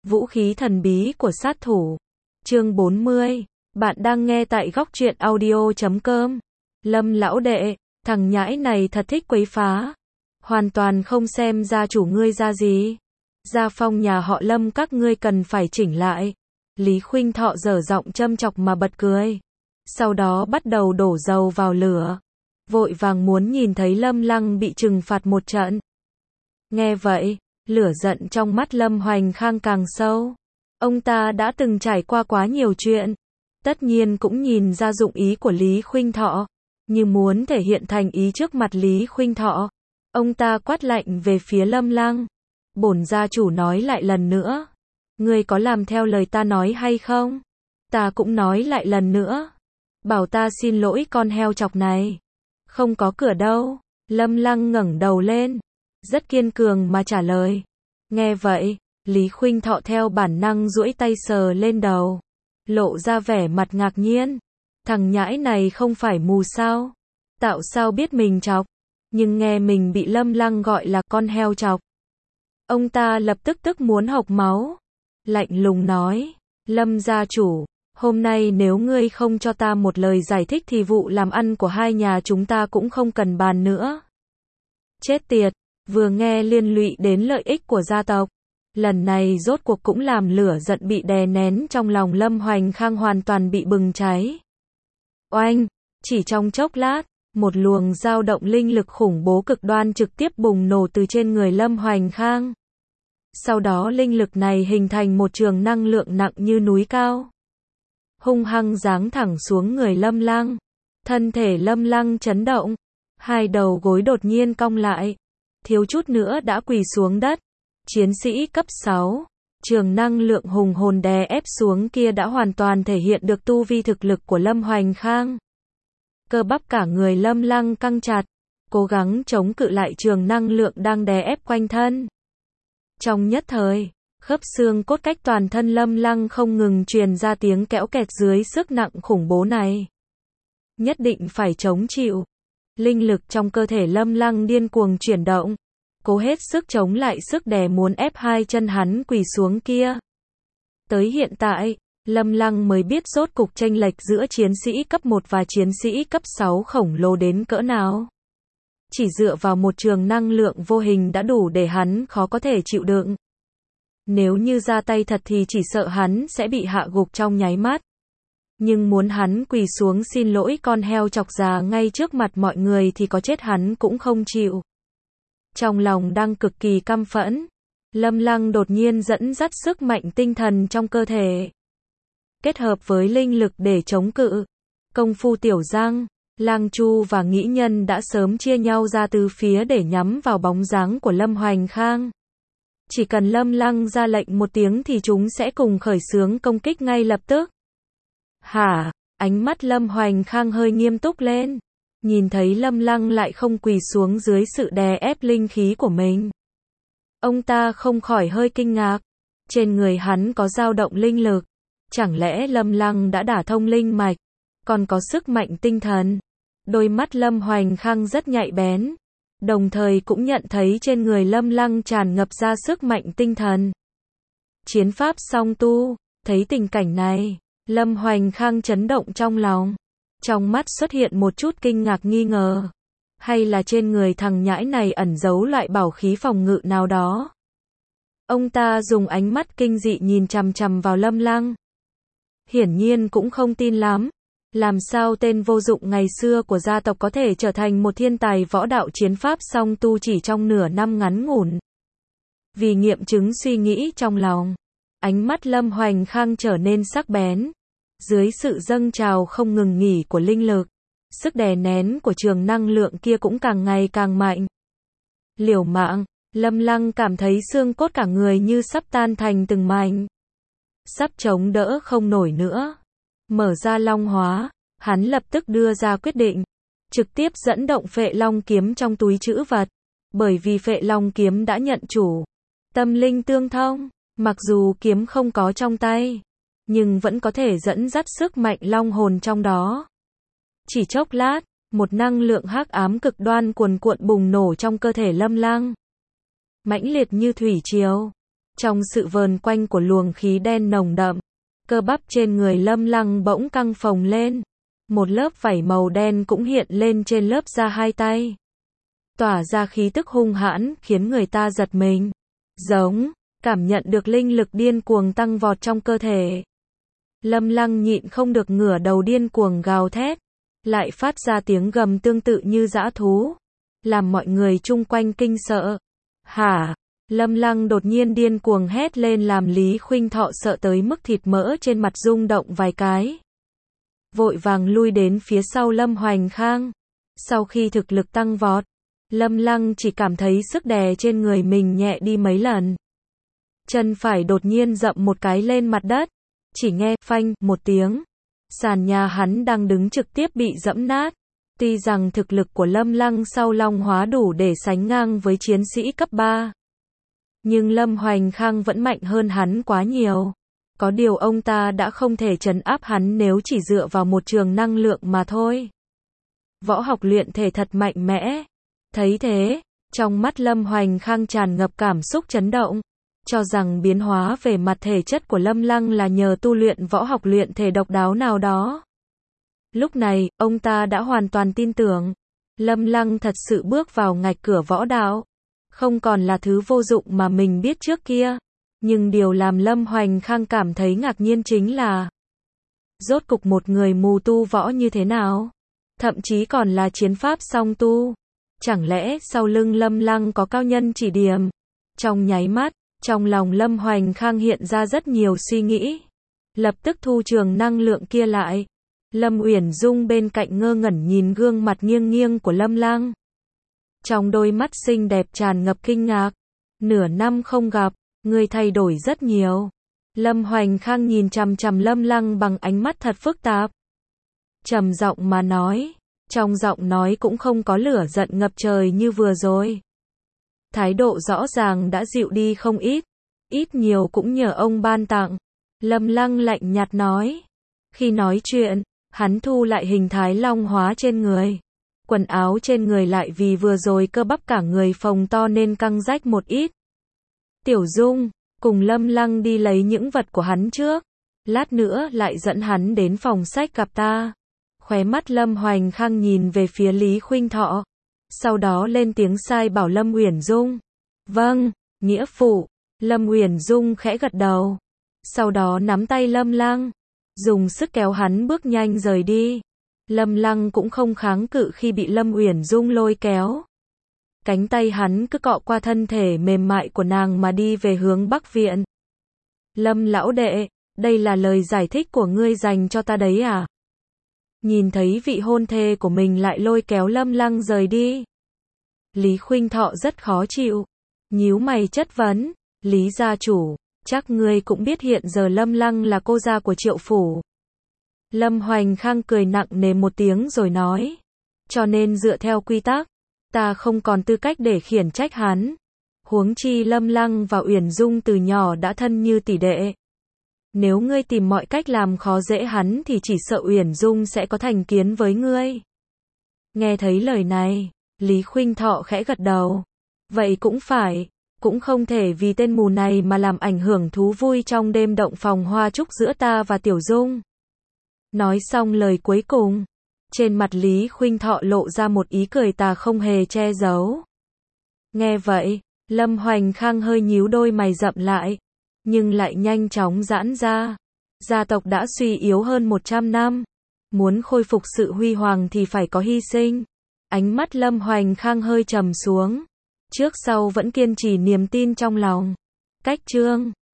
Vũ khí thần bí của sát thủ. Chương 40. Bạn đang nghe tại góc truyện audio.com. Lâm lão đệ, thằng nhãi này thật thích quấy phá. Hoàn toàn không xem gia chủ ngươi ra gì. Gia phong nhà họ Lâm các ngươi cần phải chỉnh lại. Lý Khuynh Thọ dở giọng châm chọc mà bật cười. Sau đó bắt đầu đổ dầu vào lửa. Vội vàng muốn nhìn thấy Lâm Lăng bị trừng phạt một trận. Nghe vậy, lửa giận trong mắt Lâm Hoành Khang càng sâu. Ông ta đã từng trải qua quá nhiều chuyện. Tất nhiên cũng nhìn ra dụng ý của Lý Khuynh Thọ. Như muốn thể hiện thành ý trước mặt Lý Khuynh Thọ. Ông ta quát lạnh về phía Lâm Lăng. Bổn gia chủ nói lại lần nữa. Ngươi có làm theo lời ta nói hay không? Ta cũng nói lại lần nữa. Bảo ta xin lỗi con heo chọc này. Không có cửa đâu. Lâm Lăng ngẩng đầu lên. Rất kiên cường mà trả lời. Nghe vậy, Lý Khuynh Thọ theo bản năng duỗi tay sờ lên đầu. Lộ ra vẻ mặt ngạc nhiên. Thằng nhãi này không phải mù sao? Tạo sao biết mình chọc? Nhưng nghe mình bị Lâm Lăng gọi là con heo chọc. Ông ta lập tức muốn hộc máu. Lạnh lùng nói. Lâm gia chủ, hôm nay nếu ngươi không cho ta một lời giải thích thì vụ làm ăn của hai nhà chúng ta cũng không cần bàn nữa. Chết tiệt, vừa nghe liên lụy đến lợi ích của gia tộc. Lần này rốt cuộc cũng làm lửa giận bị đè nén trong lòng Lâm Hoành Khang hoàn toàn bị bừng cháy. Oanh, chỉ trong chốc lát, một luồng dao động linh lực khủng bố cực đoan trực tiếp bùng nổ từ trên người Lâm Hoành Khang. Sau đó linh lực này hình thành một trường năng lượng nặng như núi cao. Hung hăng giáng thẳng xuống người Lâm Lăng. Thân thể Lâm Lăng chấn động. Hai đầu gối đột nhiên cong lại. Thiếu chút nữa đã quỳ xuống đất. Chiến sĩ cấp 6. Trường năng lượng hùng hồn đè ép xuống kia đã hoàn toàn thể hiện được tu vi thực lực của Lâm Hoành Khang. Cơ bắp cả người Lâm Lăng căng chặt. Cố gắng chống cự lại trường năng lượng đang đè ép quanh thân. Trong nhất thời, khớp xương cốt cách toàn thân Lâm Lăng không ngừng truyền ra tiếng kẽo kẹt dưới sức nặng khủng bố này. Nhất định phải chống chịu. Linh lực trong cơ thể Lâm Lăng điên cuồng chuyển động. Cố hết sức chống lại sức đè muốn ép hai chân hắn quỳ xuống kia. Tới hiện tại, Lâm Lăng mới biết rốt cục chênh lệch giữa chiến sĩ cấp 1 và chiến sĩ cấp 6 khổng lồ đến cỡ nào. Chỉ dựa vào một trường năng lượng vô hình đã đủ để hắn khó có thể chịu đựng. Nếu như ra tay thật thì chỉ sợ hắn sẽ bị hạ gục trong nháy mắt. Nhưng muốn hắn quỳ xuống xin lỗi con heo chọc già ngay trước mặt mọi người thì có chết hắn cũng không chịu. Trong lòng đang cực kỳ căm phẫn, Lâm Lăng đột nhiên dẫn dắt sức mạnh tinh thần trong cơ thể. Kết hợp với linh lực để chống cự. Công phu tiểu giang, Lang Chu và Nghĩ Nhân đã sớm chia nhau ra từ phía để nhắm vào bóng dáng của Lâm Hoành Khang. Chỉ cần Lâm Lăng ra lệnh một tiếng thì chúng sẽ cùng khởi xướng công kích ngay lập tức. Hả? Ánh mắt Lâm Hoành Khang hơi nghiêm túc lên. Nhìn thấy Lâm Lăng lại không quỳ xuống dưới sự đè ép linh khí của mình. Ông ta không khỏi hơi kinh ngạc. Trên người hắn có dao động linh lực. Chẳng lẽ Lâm Lăng đã đả thông linh mạch, còn có sức mạnh tinh thần? Đôi mắt Lâm Hoành Khang rất nhạy bén. Đồng thời cũng nhận thấy trên người Lâm Lăng tràn ngập ra sức mạnh tinh thần. Chiến pháp song tu. Thấy tình cảnh này, Lâm Hoành Khang chấn động trong lòng. Trong mắt xuất hiện một chút kinh ngạc nghi ngờ. Hay là trên người thằng nhãi này ẩn giấu loại bảo khí phòng ngự nào đó? Ông ta dùng ánh mắt kinh dị nhìn chằm chằm vào Lâm Lăng. Hiển nhiên cũng không tin lắm. Làm sao tên vô dụng ngày xưa của gia tộc có thể trở thành một thiên tài võ đạo chiến pháp song tu chỉ trong nửa năm ngắn ngủn? Vì nghiệm chứng suy nghĩ trong lòng, ánh mắt Lâm Hoành Khang trở nên sắc bén. Dưới sự dâng trào không ngừng nghỉ của linh lực, sức đè nén của trường năng lượng kia cũng càng ngày càng mạnh. Liều mạng, Lâm Lăng cảm thấy xương cốt cả người như sắp tan thành từng mảnh. Sắp chống đỡ không nổi nữa. Mở ra long hóa, hắn lập tức đưa ra quyết định. Trực tiếp dẫn động Phệ Long kiếm trong túi trữ vật. Bởi vì Phệ Long kiếm đã nhận chủ. Tâm linh tương thông, mặc dù kiếm không có trong tay, nhưng vẫn có thể dẫn dắt sức mạnh long hồn trong đó. Chỉ chốc lát, một năng lượng hắc ám cực đoan cuồn cuộn bùng nổ trong cơ thể Lâm Lăng. Mãnh liệt như thủy triều. Trong sự vờn quanh của luồng khí đen nồng đậm, cơ bắp trên người Lâm Lăng bỗng căng phồng lên. Một lớp vảy màu đen cũng hiện lên trên lớp da hai tay. Tỏa ra khí tức hung hãn, khiến người ta giật mình. Giống, cảm nhận được linh lực điên cuồng tăng vọt trong cơ thể. Lâm Lăng nhịn không được ngửa đầu điên cuồng gào thét. Lại phát ra tiếng gầm tương tự như dã thú. Làm mọi người chung quanh kinh sợ. Hả? Lâm Lăng đột nhiên điên cuồng hét lên làm Lý Khuynh Thọ sợ tới mức thịt mỡ trên mặt rung động vài cái. Vội vàng lui đến phía sau Lâm Hoành Khang. Sau khi thực lực tăng vọt, Lâm Lăng chỉ cảm thấy sức đè trên người mình nhẹ đi mấy lần. Chân phải đột nhiên dậm một cái lên mặt đất. Chỉ nghe phanh một tiếng. Sàn nhà hắn đang đứng trực tiếp bị dẫm nát. Tuy rằng thực lực của Lâm Lăng sau long hóa đủ để sánh ngang với chiến sĩ cấp 3. Nhưng Lâm Hoành Khang vẫn mạnh hơn hắn quá nhiều. Có điều ông ta đã không thể trấn áp hắn nếu chỉ dựa vào một trường năng lượng mà thôi. Võ học luyện thể thật mạnh mẽ. Thấy thế, trong mắt Lâm Hoành Khang tràn ngập cảm xúc chấn động. Cho rằng biến hóa về mặt thể chất của Lâm Lăng là nhờ tu luyện võ học luyện thể độc đáo nào đó. Lúc này, ông ta đã hoàn toàn tin tưởng. Lâm Lăng thật sự bước vào ngạch cửa võ đạo. Không còn là thứ vô dụng mà mình biết trước kia. Nhưng điều làm Lâm Hoành Khang cảm thấy ngạc nhiên chính là rốt cục một người mù tu võ như thế nào? Thậm chí còn là chiến pháp song tu. Chẳng lẽ sau lưng Lâm Lăng có cao nhân chỉ điểm? Trong nháy mắt, trong lòng Lâm Hoành Khang hiện ra rất nhiều suy nghĩ. Lập tức thu trường năng lượng kia lại. Lâm Uyển Dung bên cạnh ngơ ngẩn nhìn gương mặt nghiêng nghiêng của Lâm Lăng. Trong đôi mắt xinh đẹp tràn ngập kinh ngạc. Nửa năm không gặp, ngươi thay đổi rất nhiều. Lâm Hoành Khang nhìn chằm chằm Lâm Lăng bằng ánh mắt thật phức tạp. Trầm giọng mà nói. Trong giọng nói cũng không có lửa giận ngập trời như vừa rồi. Thái độ rõ ràng đã dịu đi không ít. Ít nhiều cũng nhờ ông ban tặng. Lâm Lăng lạnh nhạt nói. Khi nói chuyện, hắn thu lại hình thái long hóa trên người. Quần áo trên người lại vì vừa rồi cơ bắp cả người phồng to nên căng rách một ít. Tiểu Dung, cùng Lâm Lăng đi lấy những vật của hắn trước. Lát nữa lại dẫn hắn đến phòng sách gặp ta. Khóe mắt Lâm Hoành Khang nhìn về phía Lý Khuynh Thọ. Sau đó lên tiếng sai bảo Lâm Uyển Dung. Vâng, nghĩa phụ. Lâm Uyển Dung khẽ gật đầu. Sau đó nắm tay Lâm Lăng. Dùng sức kéo hắn bước nhanh rời đi. Lâm Lăng cũng không kháng cự khi bị Lâm Uyển Dung lôi kéo. Cánh tay hắn cứ cọ qua thân thể mềm mại của nàng mà đi về hướng Bắc Viện. Lâm lão đệ, đây là lời giải thích của ngươi dành cho ta đấy à? Nhìn thấy vị hôn thê của mình lại lôi kéo Lâm Lăng rời đi. Lý Khuynh Thọ rất khó chịu. Nhíu mày chất vấn. Lý gia chủ, chắc ngươi cũng biết hiện giờ Lâm Lăng là cô gia của Triệu phủ. Lâm Hoành Khang cười nặng nề một tiếng rồi nói. Cho nên dựa theo quy tắc, ta không còn tư cách để khiển trách hắn. Huống chi Lâm Lăng và Uyển Dung từ nhỏ đã thân như tỷ đệ. Nếu ngươi tìm mọi cách làm khó dễ hắn thì chỉ sợ Uyển Dung sẽ có thành kiến với ngươi. Nghe thấy lời này, Lý Khuynh Thọ khẽ gật đầu. Vậy cũng phải, cũng không thể vì tên mù này mà làm ảnh hưởng thú vui trong đêm động phòng hoa trúc giữa ta và Tiểu Dung. Nói xong lời cuối cùng, trên mặt Lý Khuynh Thọ lộ ra một ý cười tà không hề che giấu. Nghe vậy, Lâm Hoành Khang hơi nhíu đôi mày rậm lại, nhưng lại nhanh chóng giãn ra. Gia tộc đã suy yếu hơn 100 năm, muốn khôi phục sự huy hoàng thì phải có hy sinh. Ánh mắt Lâm Hoành Khang hơi trầm xuống, trước sau vẫn kiên trì niềm tin trong lòng. Cách chương